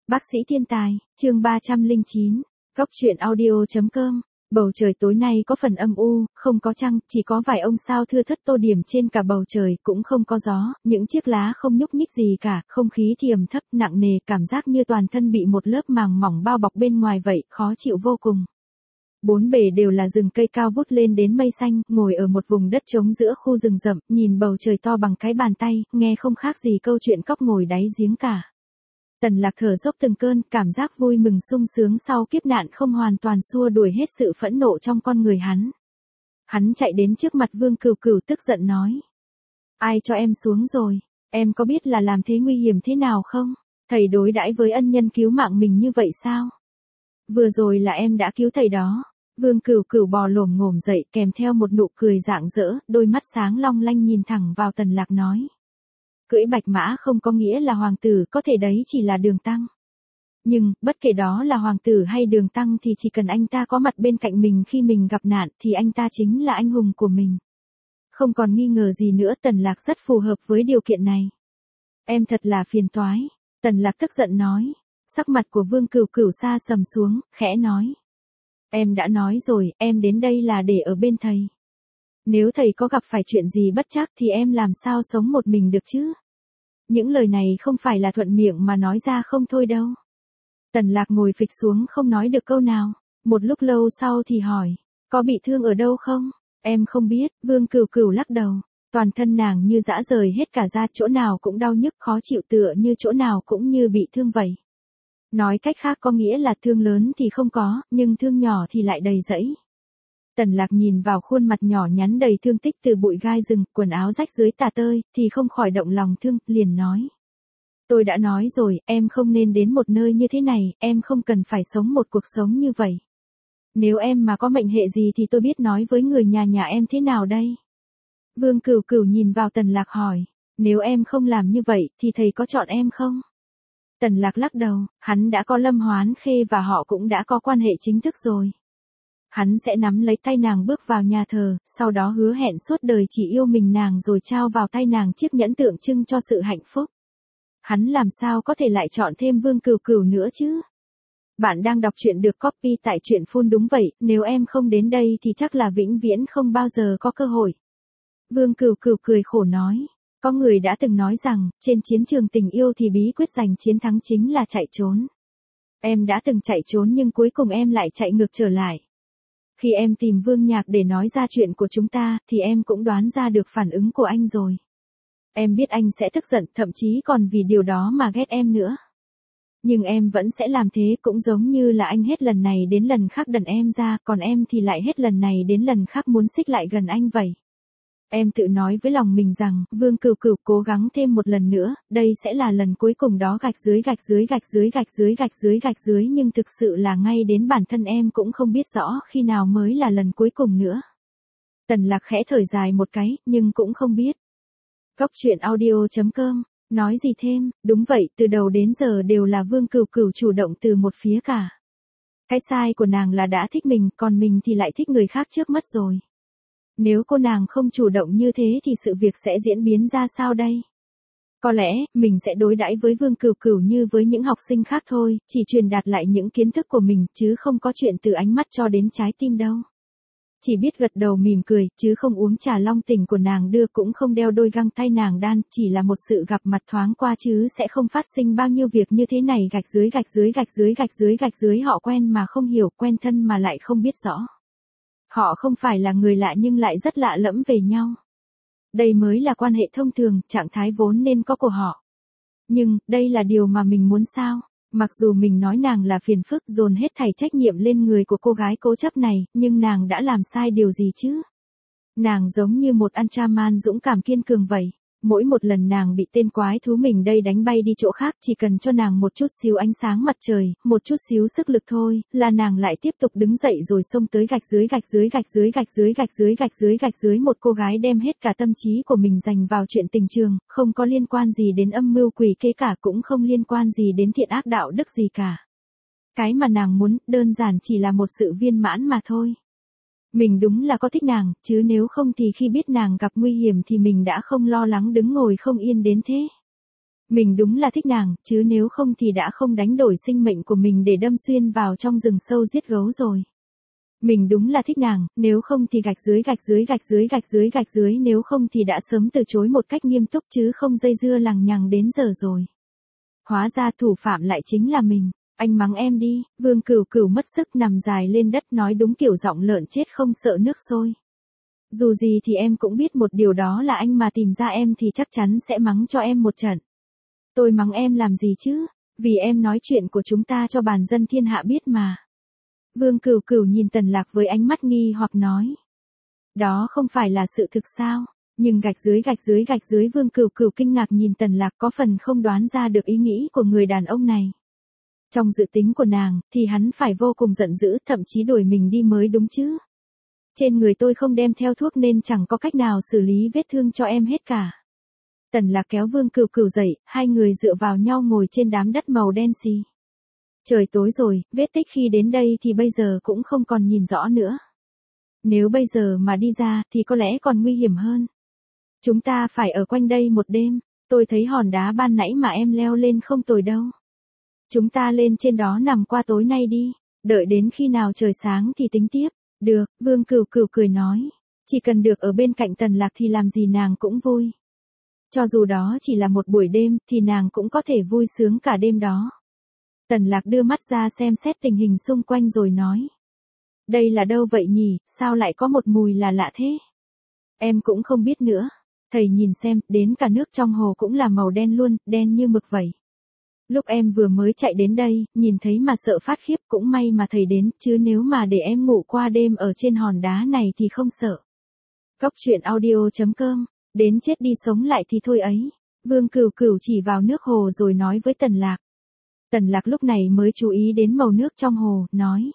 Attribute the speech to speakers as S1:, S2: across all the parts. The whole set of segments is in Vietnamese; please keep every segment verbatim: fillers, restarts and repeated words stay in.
S1: Bác sĩ thiên tài, chương ba trăm lẻ chín, Góc truyện audio chấm com. Bầu trời tối nay có phần âm u, không có trăng, chỉ có vài ông sao thưa thất tô điểm trên cả bầu trời, cũng không có gió, những chiếc lá không nhúc nhích gì cả, không khí thì ẩm thấp, nặng nề, cảm giác như toàn thân bị một lớp màng mỏng bao bọc bên ngoài vậy, khó chịu vô cùng. Bốn bề đều là rừng cây cao vút lên đến mây xanh, ngồi ở một vùng đất trống giữa khu rừng rậm, nhìn bầu trời to bằng cái bàn tay, nghe không khác gì câu chuyện cóc ngồi đáy giếng cả. Tần Lạc thở dốc từng cơn, cảm giác vui mừng sung sướng sau kiếp nạn không hoàn toàn xua đuổi hết sự phẫn nộ trong con người hắn. Hắn chạy đến trước mặt Vương Cửu Cửu tức giận nói. Ai cho em xuống rồi? Em có biết là làm thế nguy hiểm thế nào không? Thầy đối đãi với ân nhân cứu mạng mình như vậy sao? Vừa rồi là em đã cứu thầy đó. Vương Cửu Cửu bò lổm ngổm dậy kèm theo một nụ cười rạng rỡ, đôi mắt sáng long lanh nhìn thẳng vào Tần Lạc nói. Cưỡi bạch mã không có nghĩa là hoàng tử, có thể đấy chỉ là đường tăng. Nhưng, bất kể đó là hoàng tử hay đường tăng thì chỉ cần anh ta có mặt bên cạnh mình khi mình gặp nạn thì anh ta chính là anh hùng của mình. Không còn nghi ngờ gì nữa, Tần Lạc rất phù hợp với điều kiện này. Em thật là phiền toái. Tần Lạc tức giận nói. Sắc mặt của Vương Cửu Cửu sa sầm xuống, khẽ nói. Em đã nói rồi, em đến đây là để ở bên thầy. Nếu thầy có gặp phải chuyện gì bất trắc thì em làm sao sống một mình được chứ? Những lời này không phải là thuận miệng mà nói ra không thôi đâu. Tần Lạc ngồi phịch xuống không nói được câu nào. Một lúc lâu sau thì hỏi, có bị thương ở đâu không? Em không biết, Vương Cửu Cửu lắc đầu. Toàn thân nàng như dã rời hết cả ra, chỗ nào cũng đau nhức khó chịu tựa như chỗ nào cũng như bị thương vậy. Nói cách khác có nghĩa là thương lớn thì không có, nhưng thương nhỏ thì lại đầy rẫy. Tần Lạc nhìn vào khuôn mặt nhỏ nhắn đầy thương tích từ bụi gai rừng, quần áo rách dưới tả tơi, thì không khỏi động lòng thương, liền nói. Tôi đã nói rồi, em không nên đến một nơi như thế này, em không cần phải sống một cuộc sống như vậy. Nếu em mà có mệnh hệ gì thì tôi biết nói với người nhà nhà em thế nào đây? Vương Cửu Cửu nhìn vào Tần Lạc hỏi, nếu em không làm như vậy thì thầy có chọn em không? Tần Lạc lắc đầu, hắn đã có Lâm Hoán Khê và họ cũng đã có quan hệ chính thức rồi. Hắn sẽ nắm lấy tay nàng bước vào nhà thờ, sau đó hứa hẹn suốt đời chỉ yêu mình nàng rồi trao vào tay nàng chiếc nhẫn tượng trưng cho sự hạnh phúc. Hắn làm sao có thể lại chọn thêm Vương Cửu Cửu nữa chứ? Bạn đang đọc truyện được copy tại truyện phun đúng vậy, nếu em không đến đây thì chắc là vĩnh viễn không bao giờ có cơ hội. Vương Cửu Cửu cười khổ nói. Có người đã từng nói rằng, trên chiến trường tình yêu thì bí quyết giành chiến thắng chính là chạy trốn. Em đã từng chạy trốn nhưng cuối cùng em lại chạy ngược trở lại. Khi em tìm Vương Nhạc để nói ra chuyện của chúng ta, thì em cũng đoán ra được phản ứng của anh rồi. Em biết anh sẽ tức giận, thậm chí còn vì điều đó mà ghét em nữa. Nhưng em vẫn sẽ làm thế, cũng giống như là anh hết lần này đến lần khác đần em ra, còn em thì lại hết lần này đến lần khác muốn xích lại gần anh vậy. Em tự nói với lòng mình rằng, Vương Cửu Cửu cố gắng thêm một lần nữa, đây sẽ là lần cuối cùng đó gạch dưới gạch dưới gạch dưới gạch dưới gạch dưới gạch dưới nhưng thực sự là ngay đến bản thân em cũng không biết rõ khi nào mới là lần cuối cùng nữa. Tần Lạc khẽ thở dài một cái, nhưng cũng không biết. Góc truyện audio chấm com, nói gì thêm, đúng vậy, từ đầu đến giờ đều là Vương Cửu Cửu chủ động từ một phía cả. Cái sai của nàng là đã thích mình, còn mình thì lại thích người khác trước mắt rồi. Nếu cô nàng không chủ động như thế thì sự việc sẽ diễn biến ra sao đây? Có lẽ, mình sẽ đối đãi với Vương Cửu Cửu như với những học sinh khác thôi, chỉ truyền đạt lại những kiến thức của mình, chứ không có chuyện từ ánh mắt cho đến trái tim đâu. Chỉ biết gật đầu mỉm cười, chứ không uống trà long tình của nàng đưa cũng không đeo đôi găng tay nàng đan, chỉ là một sự gặp mặt thoáng qua chứ sẽ không phát sinh bao nhiêu việc như thế này gạch dưới gạch dưới gạch dưới gạch dưới gạch dưới họ quen mà không hiểu, quen thân mà lại không biết rõ. Họ không phải là người lạ nhưng lại rất lạ lẫm về nhau. Đây mới là quan hệ thông thường, trạng thái vốn nên có của họ. Nhưng, đây là điều mà mình muốn sao? Mặc dù mình nói nàng là phiền phức dồn hết thảy trách nhiệm lên người của cô gái cố chấp này, nhưng nàng đã làm sai điều gì chứ? Nàng giống như một Ultraman dũng cảm kiên cường vậy. Mỗi một lần nàng bị tên quái thú mình đây đánh bay đi chỗ khác chỉ cần cho nàng một chút xíu ánh sáng mặt trời, một chút xíu sức lực thôi, là nàng lại tiếp tục đứng dậy rồi xông tới gạch dưới gạch dưới gạch dưới gạch dưới gạch dưới gạch dưới gạch dưới một cô gái đem hết cả tâm trí của mình dành vào chuyện tình trường, không có liên quan gì đến âm mưu quỷ kế cả, cũng không liên quan gì đến thiện ác đạo đức gì cả. Cái mà nàng muốn, đơn giản chỉ là một sự viên mãn mà thôi. Mình đúng là có thích nàng, chứ nếu không thì khi biết nàng gặp nguy hiểm thì mình đã không lo lắng đứng ngồi không yên đến thế. Mình đúng là thích nàng, chứ nếu không thì đã không đánh đổi sinh mệnh của mình để đâm xuyên vào trong rừng sâu giết gấu rồi. Mình đúng là thích nàng, nếu không thì gạch dưới gạch dưới gạch dưới gạch dưới gạch dưới nếu không thì đã sớm từ chối một cách nghiêm túc chứ không dây dưa lằng nhằng đến giờ rồi. Hóa ra thủ phạm lại chính là mình. Anh mắng em đi. Vương Cửu Cửu mất sức nằm dài lên đất nói đúng kiểu giọng lợn chết không sợ nước sôi. Dù gì thì em cũng biết một điều đó là anh mà tìm ra em thì chắc chắn sẽ mắng cho em một trận. Tôi mắng em làm gì chứ? Vì em nói chuyện của chúng ta cho bản dân thiên hạ biết mà. Vương Cửu Cửu nhìn Tần Lạc với ánh mắt nghi hoặc nói. Đó không phải là sự thực sao? Nhưng gạch dưới gạch dưới gạch dưới Vương Cửu Cửu kinh ngạc nhìn Tần Lạc có phần không đoán ra được ý nghĩ của người đàn ông này. Trong dự tính của nàng, thì hắn phải vô cùng giận dữ, thậm chí đuổi mình đi mới đúng chứ. Trên người tôi không đem theo thuốc nên chẳng có cách nào xử lý vết thương cho em hết cả. Tần Lạc kéo Vương Cửu Cửu dậy, hai người dựa vào nhau ngồi trên đám đất màu đen xì. Trời tối rồi, vết tích khi đến đây thì bây giờ cũng không còn nhìn rõ nữa. Nếu bây giờ mà đi ra thì có lẽ còn nguy hiểm hơn. Chúng ta phải ở quanh đây một đêm, tôi thấy hòn đá ban nãy mà em leo lên không tồi đâu. Chúng ta lên trên đó nằm qua tối nay đi, đợi đến khi nào trời sáng thì tính tiếp. Được, Vương Cửu Cửu cười nói, chỉ cần được ở bên cạnh Tần Lạc thì làm gì nàng cũng vui. Cho dù đó chỉ là một buổi đêm thì nàng cũng có thể vui sướng cả đêm đó. Tần Lạc đưa mắt ra xem xét tình hình xung quanh rồi nói. Đây là đâu vậy nhỉ, sao lại có một mùi là lạ thế? Em cũng không biết nữa. Thầy nhìn xem, đến cả nước trong hồ cũng là màu đen luôn, đen như mực vậy. Lúc em vừa mới chạy đến đây, nhìn thấy mà sợ phát khiếp, cũng may mà thầy đến, chứ nếu mà để em ngủ qua đêm ở trên hòn đá này thì không sợ. Cốc truyện audio chấm com, đến chết đi sống lại thì thôi ấy. Vương Cửu Cửu chỉ vào nước hồ rồi nói với Tần Lạc. Tần Lạc lúc này mới chú ý đến màu nước trong hồ, nói.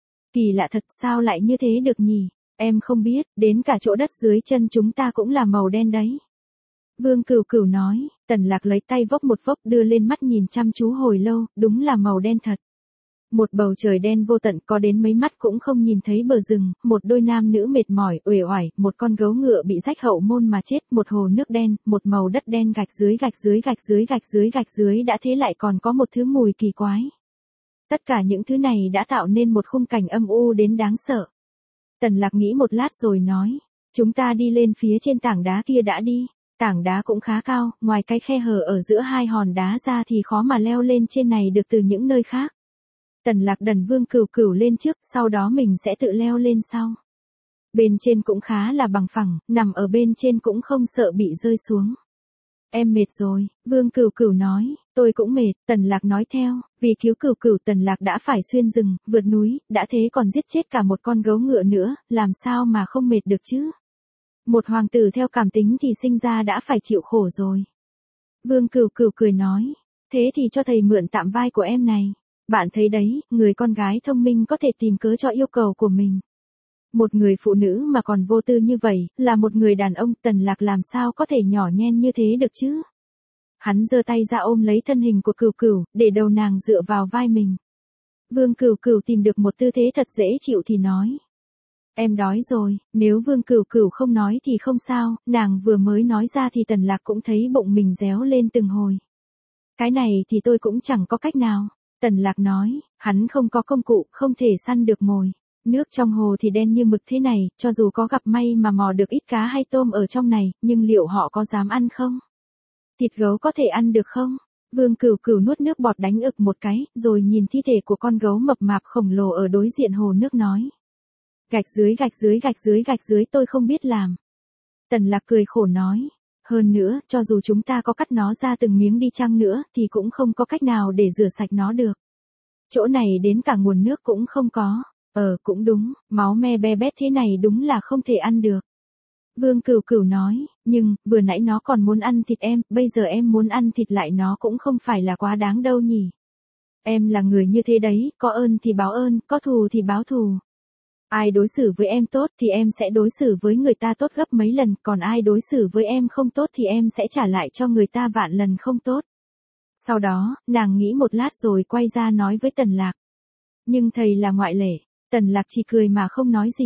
S1: Kỳ lạ thật, sao lại như thế được nhỉ? Em không biết, đến cả chỗ đất dưới chân chúng ta cũng là màu đen đấy. Vương Cửu Cửu nói. Tần Lạc lấy tay vốc một vốc đưa lên mắt nhìn chăm chú hồi lâu, đúng là màu đen thật. Một bầu trời đen vô tận, có đến mấy mắt cũng không nhìn thấy bờ rừng, một đôi nam nữ mệt mỏi, uể oải, một con gấu ngựa bị rách hậu môn mà chết, một hồ nước đen, một màu đất đen gạch dưới gạch dưới gạch dưới gạch dưới gạch dưới đã thế lại còn có một thứ mùi kỳ quái. Tất cả những thứ này đã tạo nên một khung cảnh âm u đến đáng sợ. Tần Lạc nghĩ một lát rồi nói, chúng ta đi lên phía trên tảng đá kia đã đi. Tảng đá cũng khá cao, ngoài cái khe hở ở giữa hai hòn đá ra thì khó mà leo lên trên này được từ những nơi khác. Tần Lạc đần Vương Cửu Cửu lên trước, sau đó mình sẽ tự leo lên sau. Bên trên cũng khá là bằng phẳng, nằm ở bên trên cũng không sợ bị rơi xuống. Em mệt rồi, Vương Cửu Cửu nói, tôi cũng mệt, Tần Lạc nói theo, vì cứu Cửu Cửu Tần Lạc đã phải xuyên rừng, vượt núi, đã thế còn giết chết cả một con gấu ngựa nữa, làm sao mà không mệt được chứ? Một hoàng tử theo cảm tính thì sinh ra đã phải chịu khổ rồi. Vương Cửu Cửu cười nói, thế thì cho thầy mượn tạm vai của em này. Bạn thấy đấy, người con gái thông minh có thể tìm cớ cho yêu cầu của mình. Một người phụ nữ mà còn vô tư như vậy, là một người đàn ông, Tần Lạc làm sao có thể nhỏ nhen như thế được chứ? Hắn giơ tay ra ôm lấy thân hình của Cửu Cửu, để đầu nàng dựa vào vai mình. Vương Cửu Cửu tìm được một tư thế thật dễ chịu thì nói. Em đói rồi, nếu Vương Cửu Cửu không nói thì không sao, nàng vừa mới nói ra thì Tần Lạc cũng thấy bụng mình réo lên từng hồi. Cái này thì tôi cũng chẳng có cách nào. Tần Lạc nói, hắn không có công cụ, không thể săn được mồi. Nước trong hồ thì đen như mực thế này, cho dù có gặp may mà mò được ít cá hay tôm ở trong này, nhưng liệu họ có dám ăn không? Thịt gấu có thể ăn được không? Vương Cửu Cửu nuốt nước bọt đánh ực một cái, rồi nhìn thi thể của con gấu mập mạp khổng lồ ở đối diện hồ nước nói. Gạch dưới gạch dưới gạch dưới gạch dưới tôi không biết làm. Tần Lạc cười khổ nói. Hơn nữa, cho dù chúng ta có cắt nó ra từng miếng đi chăng nữa, thì cũng không có cách nào để rửa sạch nó được. Chỗ này đến cả nguồn nước cũng không có. Ờ, cũng đúng, máu me be bét thế này đúng là không thể ăn được. Vương Cửu Cửu nói, nhưng, vừa nãy nó còn muốn ăn thịt em, bây giờ em muốn ăn thịt lại nó cũng không phải là quá đáng đâu nhỉ. Em là người như thế đấy, có ơn thì báo ơn, có thù thì báo thù. Ai đối xử với em tốt thì em sẽ đối xử với người ta tốt gấp mấy lần, còn ai đối xử với em không tốt thì em sẽ trả lại cho người ta vạn lần không tốt. Sau đó, nàng nghĩ một lát rồi quay ra nói với Tần Lạc. Nhưng thầy là ngoại lệ. Tần Lạc chỉ cười mà không nói gì.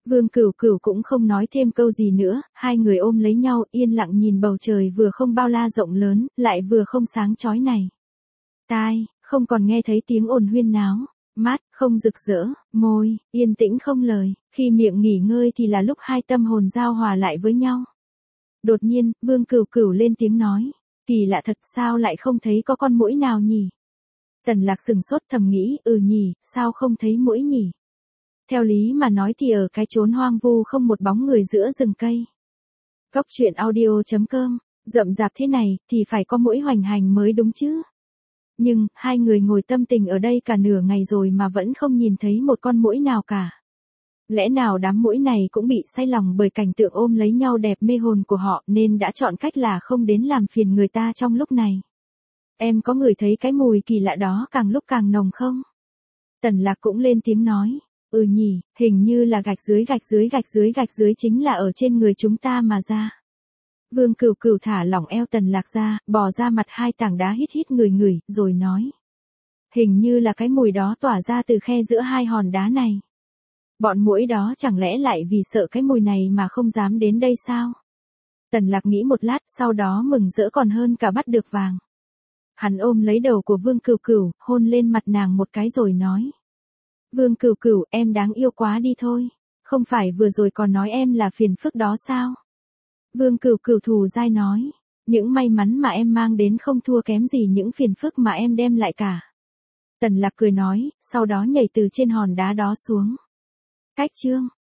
S1: Vương Cửu Cửu cũng không nói thêm câu gì nữa, hai người ôm lấy nhau yên lặng nhìn bầu trời vừa không bao la rộng lớn, lại vừa không sáng chói này. Tai, không còn nghe thấy tiếng ồn huyên náo, mắt, không rực rỡ, môi, yên tĩnh không lời, khi miệng nghỉ ngơi thì là lúc hai tâm hồn giao hòa lại với nhau. Đột nhiên, Vương Cửu Cửu lên tiếng nói, kỳ lạ thật sao lại không thấy có con muỗi nào nhỉ? Tần Lạc sừng sốt thầm nghĩ, ừ nhỉ, sao không thấy muỗi nhỉ? Theo lý mà nói thì ở cái chốn hoang vu không một bóng người giữa rừng cây. Cốc truyện audio chấm com, rậm rạp thế này thì phải có muỗi hoành hành mới đúng chứ. Nhưng, hai người ngồi tâm tình ở đây cả nửa ngày rồi mà vẫn không nhìn thấy một con muỗi nào cả. Lẽ nào đám muỗi này cũng bị say lòng bởi cảnh tượng ôm lấy nhau đẹp mê hồn của họ nên đã chọn cách là không đến làm phiền người ta trong lúc này. Em có ngửi thấy cái mùi kỳ lạ đó càng lúc càng nồng không? Tần Lạc cũng lên tiếng nói, ừ nhỉ, hình như là gạch dưới gạch dưới gạch dưới gạch dưới chính là ở trên người chúng ta mà ra. Vương Cửu Cửu thả lỏng eo Tần Lạc ra, bò ra mặt hai tảng đá hít hít người người, rồi nói. Hình như là cái mùi đó tỏa ra từ khe giữa hai hòn đá này. Bọn muỗi đó chẳng lẽ lại vì sợ cái mùi này mà không dám đến đây sao? Tần Lạc nghĩ một lát, sau đó mừng rỡ còn hơn cả bắt được vàng. Hắn ôm lấy đầu của Vương Cửu Cửu, hôn lên mặt nàng một cái rồi nói. Vương Cửu Cửu, em đáng yêu quá đi thôi. Không phải vừa rồi còn nói em là phiền phức đó sao? Vương Cửu Cửu thù dai nói. Những may mắn mà em mang đến không thua kém gì những phiền phức mà em đem lại cả. Tần Lạc cười nói, sau đó nhảy từ trên hòn đá đó xuống. Cách chương.